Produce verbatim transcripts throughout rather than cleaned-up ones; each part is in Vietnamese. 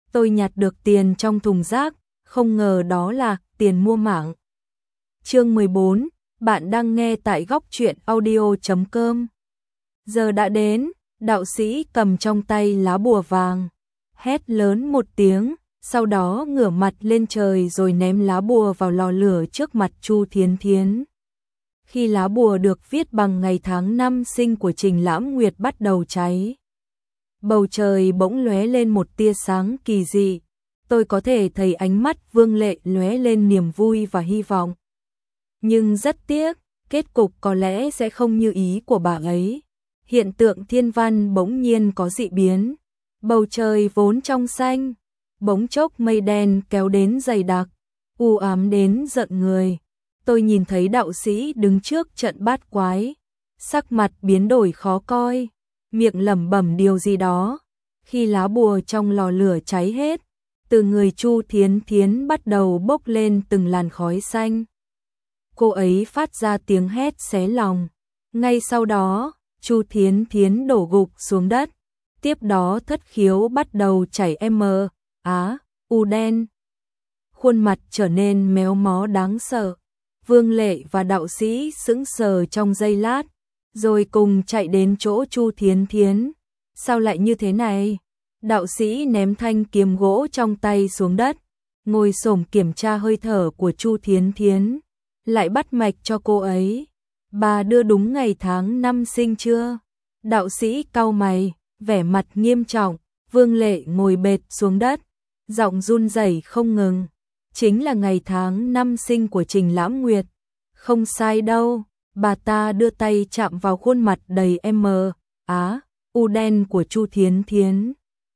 tôi nhặt được tiền trong thùng rác, không ngờ đó là tiền mua mạng. Chương mười bốn, bạn đang nghe tại góc truyện audio chấm com. Giờ đã đến, đạo sĩ cầm trong tay lá bùa vàng, hét lớn một tiếng, sau đó ngửa mặt lên trời rồi ném lá bùa vào lò lửa trước mặt Chu Thiến Thiến. Khi lá bùa được viết bằng ngày tháng năm sinh của Trình Lãm Nguyệt bắt đầu cháy, bầu trời bỗng lóe lên một tia sáng kỳ dị. Tôi có thể thấy ánh mắt Vương Lệ lóe lên niềm vui và hy vọng. Nhưng rất tiếc, kết cục có lẽ sẽ không như ý của bà ấy. Hiện tượng thiên văn bỗng nhiên có dị biến. Bầu trời vốn trong xanh, bỗng chốc mây đen kéo đến dày đặc, u ám đến giận người. Tôi nhìn thấy đạo sĩ đứng trước trận bát quái, sắc mặt biến đổi khó coi, miệng lẩm bẩm điều gì đó. Khi lá bùa trong lò lửa cháy hết, từ người Chu Thiến Thiến bắt đầu bốc lên từng làn khói xanh. Cô ấy phát ra tiếng hét xé lòng. Ngay sau đó, Chu Thiến Thiến đổ gục xuống đất. Tiếp đó thất khiếu bắt đầu chảy M, Á, U đen. Khuôn mặt trở nên méo mó đáng sợ. Vương Lệ và đạo sĩ sững sờ trong giây lát, rồi cùng chạy đến chỗ Chu Thiến Thiến. Sao lại như thế này? Đạo sĩ ném thanh kiếm gỗ trong tay xuống đất, ngồi xổm kiểm tra hơi thở của Chu Thiến Thiến, lại bắt mạch cho cô ấy. Bà đưa đúng ngày tháng năm sinh chưa? Đạo sĩ cau mày, vẻ mặt nghiêm trọng. Vương Lệ ngồi bệt xuống đất, giọng run rẩy không ngừng. Chính là ngày tháng năm sinh của Trình Lãm Nguyệt. Không sai đâu. Bà ta đưa tay chạm vào khuôn mặt đầy M, Á, U đen của Chu Thiến Thiến.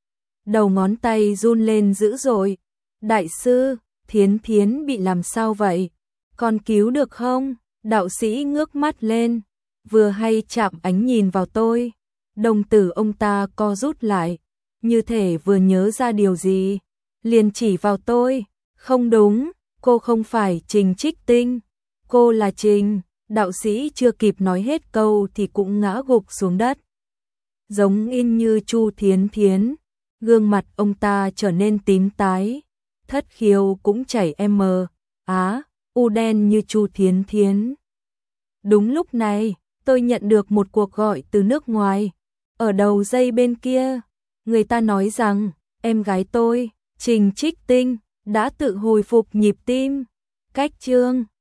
Đầu ngón tay run lên dữ dội. Đại sư, Thiến Thiến bị làm sao vậy? Con cứu được không? Đạo sĩ ngước mắt lên, vừa hay chạm ánh nhìn vào tôi. Đồng tử ông ta co rút lại, như thể vừa nhớ ra điều gì, liền chỉ vào tôi. Không đúng, cô không phải Trình Trích Tinh, cô là Trình. Đạo sĩ chưa kịp nói hết câu thì cũng ngã gục xuống đất. Giống in như Chu Thiến Thiến, gương mặt ông ta trở nên tím tái, thất khiếu cũng chảy M, Á, U đen như Chu Thiến Thiến. Đúng lúc này, tôi nhận được một cuộc gọi từ nước ngoài. Ở đầu dây bên kia, người ta nói rằng em gái tôi, Trình Trích Tinh, đã tự hồi phục nhịp tim. Cách chương